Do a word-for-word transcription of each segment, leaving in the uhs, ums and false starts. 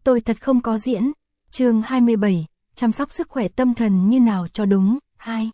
tôi thật không có diễn. Chương hai mươi bảy, chăm sóc sức khỏe tâm thần như nào cho đúng. hai.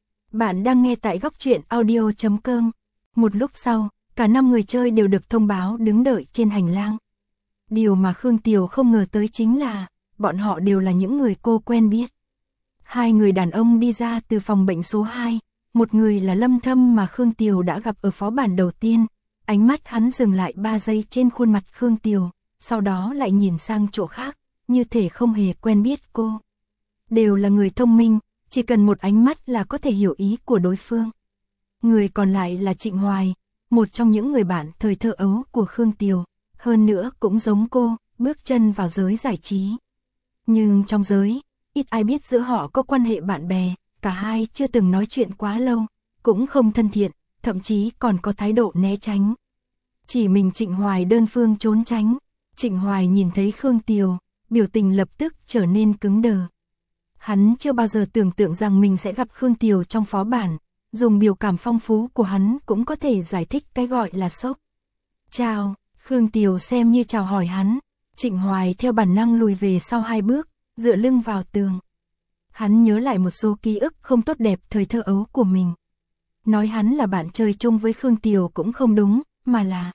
Bạn đang nghe tại góc truyện audio chấm com. Một lúc sau, cả năm người chơi đều được thông báo đứng đợi trên hành lang. Điều mà Khương Tiều không ngờ tới chính là, bọn họ đều là những người cô quen biết. Hai người đàn ông đi ra từ phòng bệnh số hai, một người là Lâm Thâm mà Khương Tiều đã gặp ở phó bản đầu tiên. Ánh mắt hắn dừng lại ba giây trên khuôn mặt Khương Tiều, sau đó lại nhìn sang chỗ khác, như thể không hề quen biết cô. Đều là người thông minh, chỉ cần một ánh mắt là có thể hiểu ý của đối phương. Người còn lại là Trịnh Hoài, một trong những người bạn thời thơ ấu của Khương Tiều, hơn nữa cũng giống cô, bước chân vào giới giải trí. Nhưng trong giới, ít ai biết giữa họ có quan hệ bạn bè, cả hai chưa từng nói chuyện quá lâu, cũng không thân thiện, thậm chí còn có thái độ né tránh. Chỉ mình Trịnh Hoài đơn phương trốn tránh. Trịnh Hoài nhìn thấy Khương Tiều, biểu tình lập tức trở nên cứng đờ. Hắn chưa bao giờ tưởng tượng rằng mình sẽ gặp Khương Tiều trong phó bản, dùng biểu cảm phong phú của hắn cũng có thể giải thích cái gọi là sốc. Chào, Khương Tiều xem như chào hỏi hắn. Trịnh Hoài theo bản năng lùi về sau hai bước, dựa lưng vào tường. Hắn nhớ lại một số ký ức không tốt đẹp thời thơ ấu của mình. Nói hắn là bạn chơi chung với Khương Tiều cũng không đúng, mà là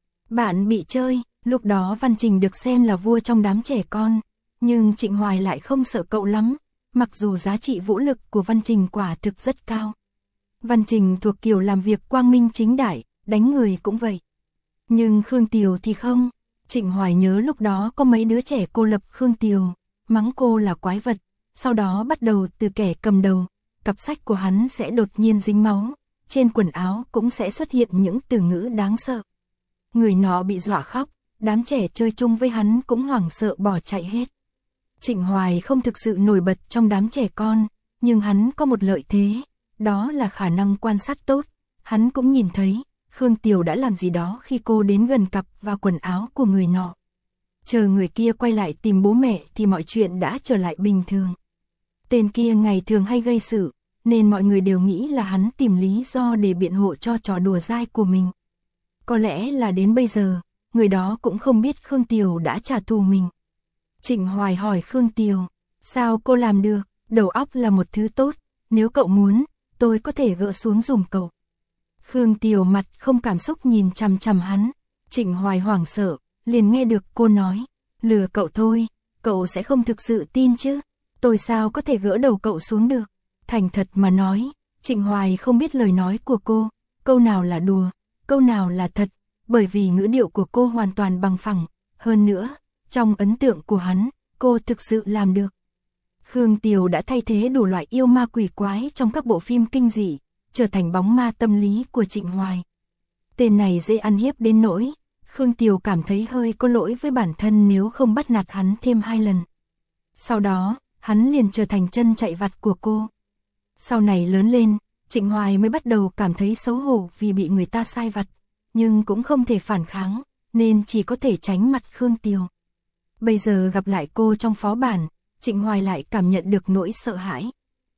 bạn bị chơi. Lúc đó Văn Trình được xem là vua trong đám trẻ con, nhưng Trịnh Hoài lại không sợ cậu lắm, mặc dù giá trị vũ lực của Văn Trình quả thực rất cao. Văn Trình thuộc kiểu làm việc quang minh chính đại, đánh người cũng vậy. Nhưng Khương Tiều thì không. Trịnh Hoài nhớ lúc đó có mấy đứa trẻ cô lập Khương Tiều, mắng cô là quái vật, sau đó bắt đầu từ kẻ cầm đầu, cặp sách của hắn sẽ đột nhiên dính máu, trên quần áo cũng sẽ xuất hiện những từ ngữ đáng sợ. Người nọ bị dọa khóc, đám trẻ chơi chung với hắn cũng hoảng sợ bỏ chạy hết. Trịnh Hoài không thực sự nổi bật trong đám trẻ con, nhưng hắn có một lợi thế, đó là khả năng quan sát tốt. Hắn cũng nhìn thấy, Khương Tiều đã làm gì đó khi cô đến gần cặp và quần áo của người nọ. Chờ người kia quay lại tìm bố mẹ thì mọi chuyện đã trở lại bình thường. Tên kia ngày thường hay gây sự, nên mọi người đều nghĩ là hắn tìm lý do để biện hộ cho trò đùa dai của mình. Có lẽ là đến bây giờ, người đó cũng không biết Khương Tiều đã trả thù mình. Trịnh Hoài hỏi Khương Tiều, sao cô làm được, đầu óc là một thứ tốt, nếu cậu muốn, tôi có thể gỡ xuống dùm cậu. Khương Tiều mặt không cảm xúc nhìn chằm chằm hắn. Trịnh Hoài hoảng sợ, liền nghe được cô nói, lừa cậu thôi, cậu sẽ không thực sự tin chứ, tôi sao có thể gỡ đầu cậu xuống được. Thành thật mà nói, Trịnh Hoài không biết lời nói của cô, câu nào là đùa, câu nào là thật, bởi vì ngữ điệu của cô hoàn toàn bằng phẳng. Hơn nữa, trong ấn tượng của hắn, cô thực sự làm được. Khương Tiều đã thay thế đủ loại yêu ma quỷ quái trong các bộ phim kinh dị, trở thành bóng ma tâm lý của Trịnh Hoài. Tên này dễ ăn hiếp đến nỗi, Khương Tiều cảm thấy hơi có lỗi với bản thân nếu không bắt nạt hắn thêm hai lần. Sau đó, hắn liền trở thành chân chạy vặt của cô. Sau này lớn lên, Trịnh Hoài mới bắt đầu cảm thấy xấu hổ vì bị người ta sai vặt, nhưng cũng không thể phản kháng, nên chỉ có thể tránh mặt Khương Tiều. Bây giờ gặp lại cô trong phó bản, Trịnh Hoài lại cảm nhận được nỗi sợ hãi.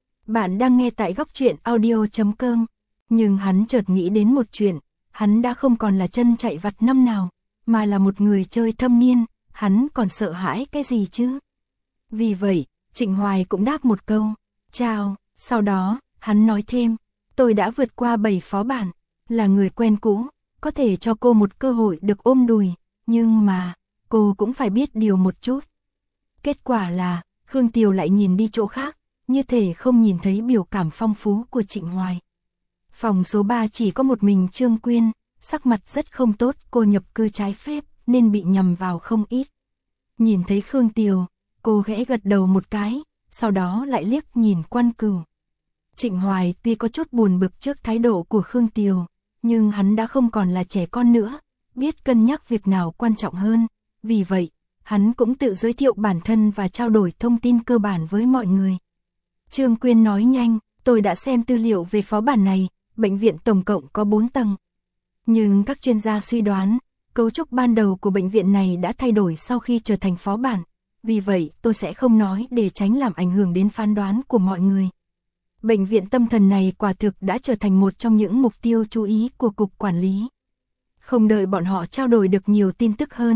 Bạn đang nghe tại góc truyện audio chấm com, nhưng hắn chợt nghĩ đến một chuyện, hắn đã không còn là chân chạy vặt năm nào, mà là một người chơi thâm niên, hắn còn sợ hãi cái gì chứ? Vì vậy, Trịnh Hoài cũng đáp một câu, chào, sau đó, hắn nói thêm, tôi đã vượt qua bảy phó bản, là người quen cũ, có thể cho cô một cơ hội được ôm đùi, nhưng mà, cô cũng phải biết điều một chút. Kết quả là, Khương Tiều lại nhìn đi chỗ khác, như thể không nhìn thấy biểu cảm phong phú của Trịnh Hoài. Phòng số ba chỉ có một mình Trương Quyên, sắc mặt rất không tốt, cô nhập cư trái phép nên bị nhầm vào không ít. Nhìn thấy Khương Tiều, cô khẽ gật đầu một cái, sau đó lại liếc nhìn Quan Cửu. Trịnh Hoài tuy có chút buồn bực trước thái độ của Khương Tiều, nhưng hắn đã không còn là trẻ con nữa, biết cân nhắc việc nào quan trọng hơn. Vì vậy, hắn cũng tự giới thiệu bản thân và trao đổi thông tin cơ bản với mọi người. Trương Quyên nói nhanh, tôi đã xem tư liệu về phó bản này, bệnh viện tổng cộng có bốn tầng. Nhưng các chuyên gia suy đoán, cấu trúc ban đầu của bệnh viện này đã thay đổi sau khi trở thành phó bản. Vì vậy, tôi sẽ không nói để tránh làm ảnh hưởng đến phán đoán của mọi người. Bệnh viện tâm thần này quả thực đã trở thành một trong những mục tiêu chú ý của Cục Quản lý. Không đợi bọn họ trao đổi được nhiều tin tức hơn,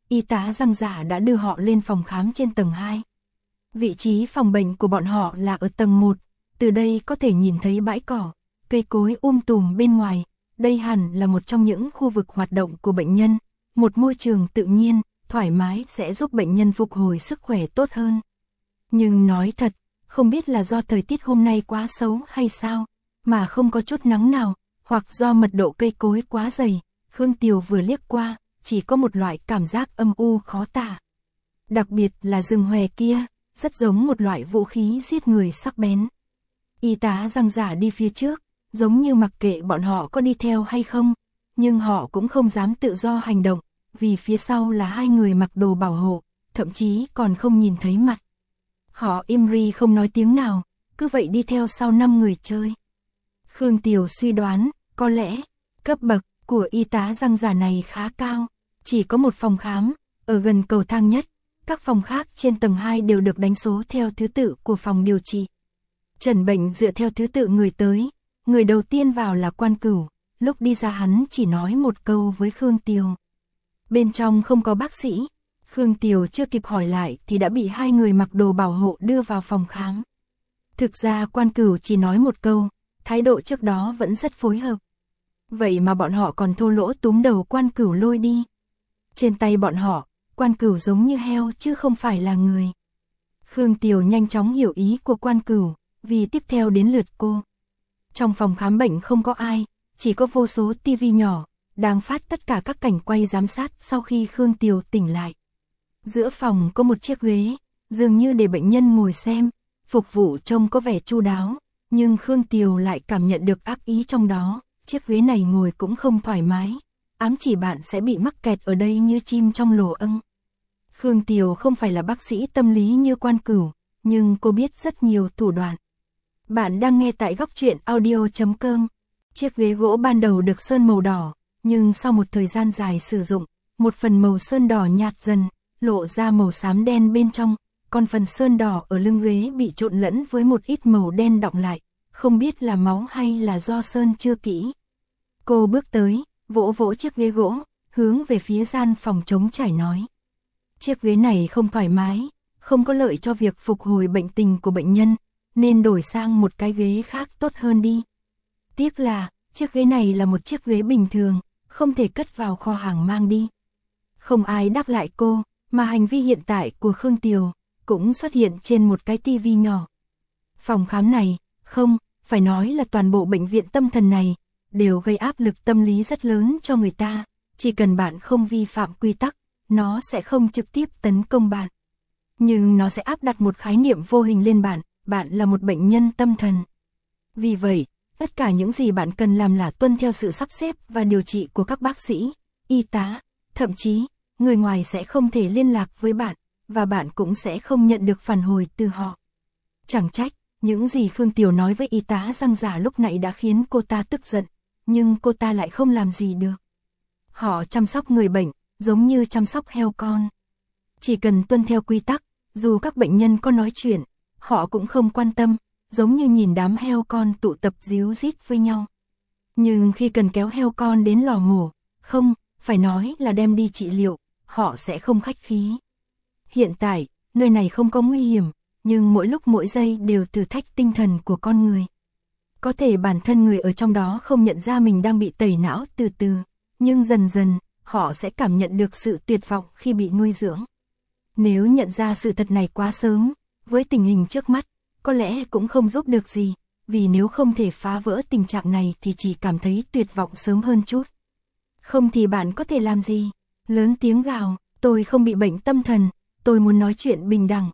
y tá răng giả đã đưa họ lên phòng khám trên tầng hai. Vị trí phòng bệnh của bọn họ là ở tầng một, từ đây có thể nhìn thấy bãi cỏ, cây cối um tùm bên ngoài. Đây hẳn là một trong những khu vực hoạt động của bệnh nhân, một môi trường tự nhiên, thoải mái sẽ giúp bệnh nhân phục hồi sức khỏe tốt hơn. Nhưng nói thật, không biết là do thời tiết hôm nay quá xấu hay sao, mà không có chút nắng nào, hoặc do mật độ cây cối quá dày, Khương Tiều vừa liếc qua, chỉ có một loại cảm giác âm u khó tả. Đặc biệt là rừng hòe kia, rất giống một loại vũ khí giết người sắc bén. Y tá răng giả đi phía trước, giống như mặc kệ bọn họ có đi theo hay không, nhưng họ cũng không dám tự do hành động, vì phía sau là hai người mặc đồ bảo hộ, thậm chí còn không nhìn thấy mặt. Họ im ri không nói tiếng nào, cứ vậy đi theo sau năm người chơi. Khương Tiều suy đoán, có lẽ, cấp bậc của y tá răng giả này khá cao, chỉ có một phòng khám, ở gần cầu thang nhất, các phòng khác trên tầng hai đều được đánh số theo thứ tự của phòng điều trị. Trần bệnh dựa theo thứ tự người tới, người đầu tiên vào là Quan Cửu, lúc đi ra hắn chỉ nói một câu với Khương Tiều. Bên trong không có bác sĩ, Khương Tiều chưa kịp hỏi lại thì đã bị hai người mặc đồ bảo hộ đưa vào phòng khám. Thực ra Quan Cửu chỉ nói một câu, thái độ trước đó vẫn rất phối hợp. Vậy mà bọn họ còn thô lỗ túm đầu Quan Cửu lôi đi. Trên tay bọn họ, Quan Cửu giống như heo chứ không phải là người. Khương Tiều nhanh chóng hiểu ý của Quan Cửu, vì tiếp theo đến lượt cô. Trong phòng khám bệnh không có ai, chỉ có vô số tivi nhỏ, đang phát tất cả các cảnh quay giám sát sau khi Khương Tiều tỉnh lại. Giữa phòng có một chiếc ghế, dường như để bệnh nhân ngồi xem, phục vụ trông có vẻ chu đáo, nhưng Khương Tiều lại cảm nhận được ác ý trong đó, chiếc ghế này ngồi cũng không thoải mái, ám chỉ bạn sẽ bị mắc kẹt ở đây như chim trong lồ âng. Khương Tiều không phải là bác sĩ tâm lý như Quan Cửu, nhưng cô biết rất nhiều thủ đoạn. Bạn đang nghe tại góc truyện audio chấm com. Chiếc ghế gỗ ban đầu được sơn màu đỏ, nhưng sau một thời gian dài sử dụng, một phần màu sơn đỏ nhạt dần, lộ ra màu xám đen bên trong, còn phần sơn đỏ ở lưng ghế bị trộn lẫn với một ít màu đen đọng lại, không biết là máu hay là do sơn chưa kỹ. Cô bước tới, vỗ vỗ chiếc ghế gỗ, hướng về phía gian phòng trống trải nói. Chiếc ghế này không thoải mái, không có lợi cho việc phục hồi bệnh tình của bệnh nhân, nên đổi sang một cái ghế khác tốt hơn đi. Tiếc là, chiếc ghế này là một chiếc ghế bình thường, không thể cất vào kho hàng mang đi. Không ai đáp lại cô, mà hành vi hiện tại của Khương Tiều cũng xuất hiện trên một cái tivi nhỏ. Phòng khám này, không, phải nói là toàn bộ bệnh viện tâm thần này, đều gây áp lực tâm lý rất lớn cho người ta, chỉ cần bạn không vi phạm quy tắc, nó sẽ không trực tiếp tấn công bạn. Nhưng nó sẽ áp đặt một khái niệm vô hình lên bạn, bạn là một bệnh nhân tâm thần. Vì vậy, tất cả những gì bạn cần làm là tuân theo sự sắp xếp và điều trị của các bác sĩ, y tá, thậm chí, người ngoài sẽ không thể liên lạc với bạn, và bạn cũng sẽ không nhận được phản hồi từ họ. Chẳng trách, những gì Khương Tiều nói với y tá răng giả lúc nãy đã khiến cô ta tức giận, nhưng cô ta lại không làm gì được. Họ chăm sóc người bệnh, giống như chăm sóc heo con. Chỉ cần tuân theo quy tắc, dù các bệnh nhân có nói chuyện, họ cũng không quan tâm, giống như nhìn đám heo con tụ tập díu dít với nhau. Nhưng khi cần kéo heo con đến lò mổ, không, phải nói là đem đi trị liệu, họ sẽ không khách khí. Hiện tại, nơi này không có nguy hiểm, nhưng mỗi lúc mỗi giây đều thử thách tinh thần của con người. Có thể bản thân người ở trong đó không nhận ra mình đang bị tẩy não từ từ, nhưng dần dần, họ sẽ cảm nhận được sự tuyệt vọng khi bị nuôi dưỡng. Nếu nhận ra sự thật này quá sớm, với tình hình trước mắt, có lẽ cũng không giúp được gì, vì nếu không thể phá vỡ tình trạng này thì chỉ cảm thấy tuyệt vọng sớm hơn chút. Không thì bạn có thể làm gì? Lớn tiếng gào, tôi không bị bệnh tâm thần, tôi muốn nói chuyện bình đẳng.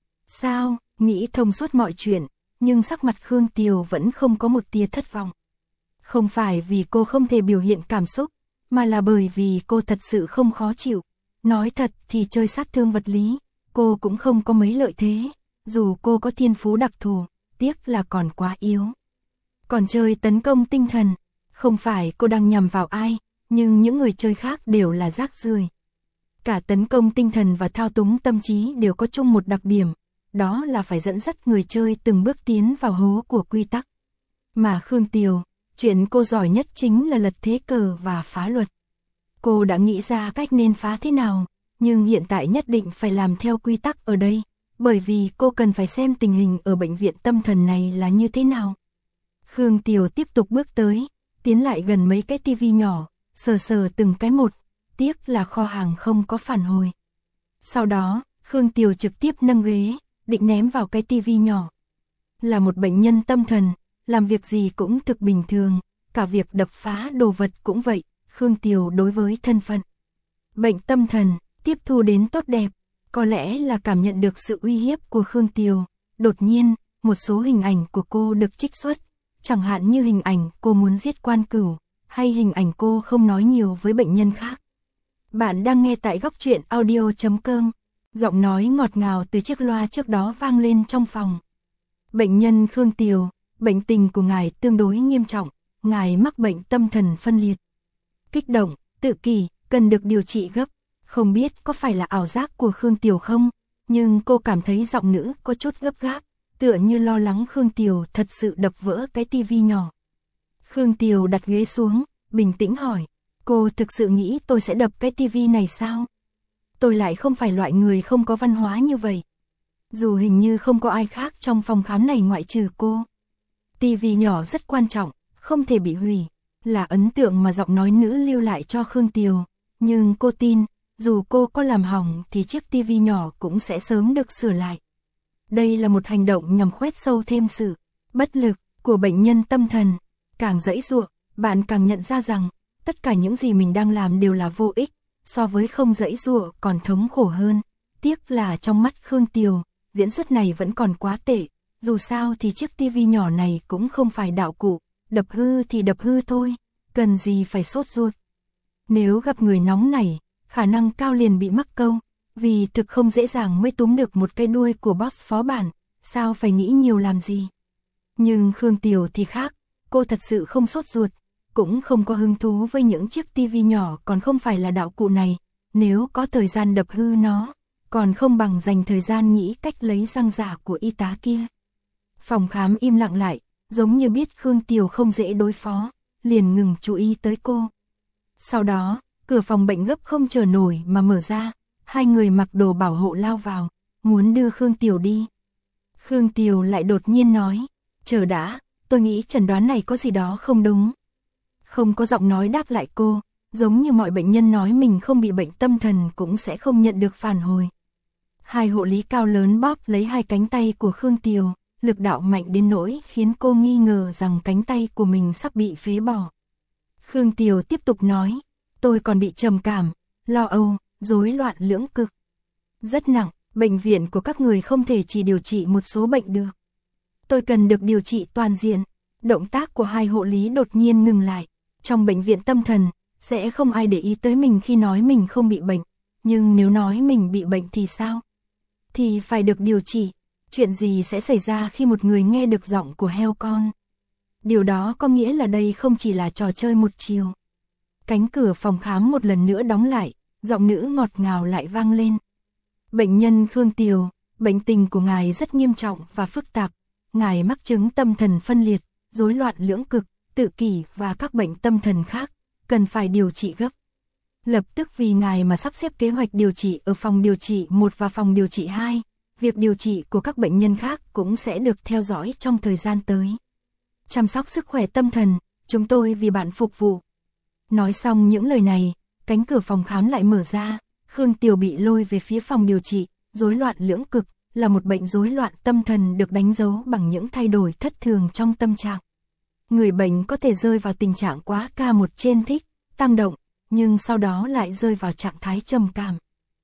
Sao, nghĩ thông suốt mọi chuyện, nhưng sắc mặt Khương Tiều vẫn không có một tia thất vọng. Không phải vì cô không thể biểu hiện cảm xúc, mà là bởi vì cô thật sự không khó chịu. Nói thật thì chơi sát thương vật lý, cô cũng không có mấy lợi thế, dù cô có thiên phú đặc thù, tiếc là còn quá yếu. Còn chơi tấn công tinh thần, không phải cô đang nhằm vào ai, nhưng những người chơi khác đều là rác rưởi. Cả tấn công tinh thần và thao túng tâm trí đều có chung một đặc điểm, đó là phải dẫn dắt người chơi từng bước tiến vào hố của quy tắc. Mà Khương Tiều, chuyện cô giỏi nhất chính là lật thế cờ và phá luật. Cô đã nghĩ ra cách nên phá thế nào, nhưng hiện tại nhất định phải làm theo quy tắc ở đây, bởi vì cô cần phải xem tình hình ở bệnh viện tâm thần này là như thế nào. Khương Tiều tiếp tục bước tới, tiến lại gần mấy cái tivi nhỏ, sờ sờ từng cái một, tiếc là kho hàng không có phản hồi. Sau đó, Khương Tiều trực tiếp nâng ghế, định ném vào cái tivi nhỏ. Là một bệnh nhân tâm thần, làm việc gì cũng thực bình thường, cả việc đập phá đồ vật cũng vậy. Khương Tiều đối với thân phận bệnh tâm thần, tiếp thu đến tốt đẹp, có lẽ là cảm nhận được sự uy hiếp của Khương Tiều. Đột nhiên, một số hình ảnh của cô được trích xuất, chẳng hạn như hình ảnh cô muốn giết Quan Cửu, hay hình ảnh cô không nói nhiều với bệnh nhân khác. Bạn đang nghe tại góc truyện audio chấm com, giọng nói ngọt ngào từ chiếc loa trước đó vang lên trong phòng. Bệnh nhân Khương Tiều, bệnh tình của ngài tương đối nghiêm trọng, ngài mắc bệnh tâm thần phân liệt. Kích động, tự kỷ, cần được điều trị gấp. Không biết có phải là ảo giác của Khương Tiều không, nhưng cô cảm thấy giọng nữ có chút gấp gáp, tựa như lo lắng Khương Tiều thật sự đập vỡ cái tivi nhỏ. Khương Tiều đặt ghế xuống, bình tĩnh hỏi, cô thực sự nghĩ tôi sẽ đập cái tivi này sao? Tôi lại không phải loại người không có văn hóa như vậy. Dù hình như không có ai khác trong phòng khám này ngoại trừ cô. Tivi nhỏ rất quan trọng, không thể bị hủy, là ấn tượng mà giọng nói nữ lưu lại cho Khương Tiều. Nhưng cô tin, dù cô có làm hỏng thì chiếc tivi nhỏ cũng sẽ sớm được sửa lại. Đây là một hành động nhằm khoét sâu thêm sự bất lực của bệnh nhân tâm thần. Càng giãy giụa, bạn càng nhận ra rằng tất cả những gì mình đang làm đều là vô ích, so với không giãy giụa còn thống khổ hơn. Tiếc là trong mắt Khương Tiều, diễn xuất này vẫn còn quá tệ. Dù sao thì chiếc tivi nhỏ này cũng không phải đạo cụ, đập hư thì đập hư thôi, cần gì phải sốt ruột. Nếu gặp người nóng này, khả năng cao liền bị mắc câu, vì thực không dễ dàng mới túm được một cái đuôi của boss phó bản, sao phải nghĩ nhiều làm gì. Nhưng Khương Tiều thì khác, cô thật sự không sốt ruột, cũng không có hứng thú với những chiếc tivi nhỏ còn không phải là đạo cụ này. Nếu có thời gian đập hư nó, còn không bằng dành thời gian nghĩ cách lấy răng giả của y tá kia. Phòng khám im lặng lại, giống như biết Khương Tiều không dễ đối phó, liền ngừng chú ý tới cô. Sau đó, cửa phòng bệnh gấp không chờ nổi mà mở ra, hai người mặc đồ bảo hộ lao vào, muốn đưa Khương Tiều đi. Khương Tiều lại đột nhiên nói, chờ đã, tôi nghĩ chẩn đoán này có gì đó không đúng. Không có giọng nói đáp lại cô, giống như mọi bệnh nhân nói mình không bị bệnh tâm thần cũng sẽ không nhận được phản hồi. Hai hộ lý cao lớn bóp lấy hai cánh tay của Khương Tiều, lực đạo mạnh đến nỗi khiến cô nghi ngờ rằng cánh tay của mình sắp bị phế bỏ. Khương Tiều tiếp tục nói, tôi còn bị trầm cảm, lo âu, rối loạn lưỡng cực. Rất nặng, bệnh viện của các người không thể chỉ điều trị một số bệnh được. Tôi cần được điều trị toàn diện. Động tác của hai hộ lý đột nhiên ngừng lại. Trong bệnh viện tâm thần, sẽ không ai để ý tới mình khi nói mình không bị bệnh. Nhưng nếu nói mình bị bệnh thì sao? Thì phải được điều trị. Chuyện gì sẽ xảy ra khi một người nghe được giọng của heo con? Điều đó có nghĩa là đây không chỉ là trò chơi một chiều. Cánh cửa phòng khám một lần nữa đóng lại, giọng nữ ngọt ngào lại vang lên. Bệnh nhân Khương Tiều, bệnh tình của ngài rất nghiêm trọng và phức tạp. Ngài mắc chứng tâm thần phân liệt, rối loạn lưỡng cực, tự kỷ và các bệnh tâm thần khác, cần phải điều trị gấp. Lập tức vì ngài mà sắp xếp kế hoạch điều trị ở phòng điều trị một và phòng điều trị hai. Việc điều trị của các bệnh nhân khác cũng sẽ được theo dõi trong thời gian tới. Chăm sóc sức khỏe tâm thần, chúng tôi vì bạn phục vụ. Nói xong những lời này, cánh cửa phòng khám lại mở ra, Khương Tiều bị lôi về phía phòng điều trị. Rối loạn lưỡng cực là một bệnh rối loạn tâm thần được đánh dấu bằng những thay đổi thất thường trong tâm trạng. Người bệnh có thể rơi vào tình trạng quá ca một trên thích, tăng động, nhưng sau đó lại rơi vào trạng thái trầm cảm.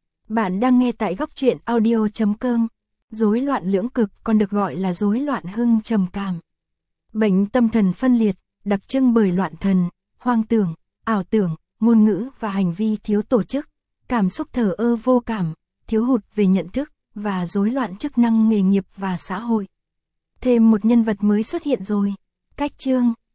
Bạn đang nghe tại góc truyện audio chấm com. Rối loạn lưỡng cực còn được gọi là rối loạn hưng trầm cảm. Bệnh tâm thần phân liệt, đặc trưng bởi loạn thần, hoang tưởng, ảo tưởng, ngôn ngữ và hành vi thiếu tổ chức, cảm xúc thờ ơ vô cảm, thiếu hụt về nhận thức và rối loạn chức năng nghề nghiệp và xã hội. Thêm một nhân vật mới xuất hiện rồi. Cách chương